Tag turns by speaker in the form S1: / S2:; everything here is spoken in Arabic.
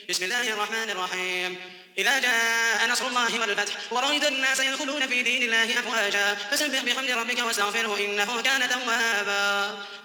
S1: بسم الله الرحمن الرحيم. إذا جاء نصر الله والفتح ورأيت الناس يدخلون في دين الله أفواجا فسبح بحمد ربك واستغفره إنه كان توابا.